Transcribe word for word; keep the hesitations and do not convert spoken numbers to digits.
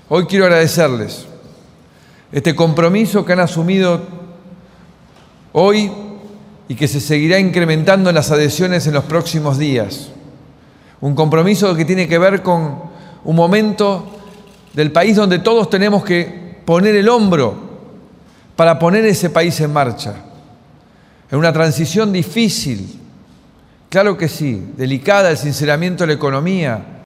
Hoy quiero agradecerles este compromiso que han asumido hoy y que se seguirá incrementando en las adhesiones en los próximos días. Un compromiso que tiene que ver con un momento del país donde todos tenemos que poner el hombro para poner ese país en marcha. En una transición difícil, claro que sí, delicada, el sinceramiento de la economía,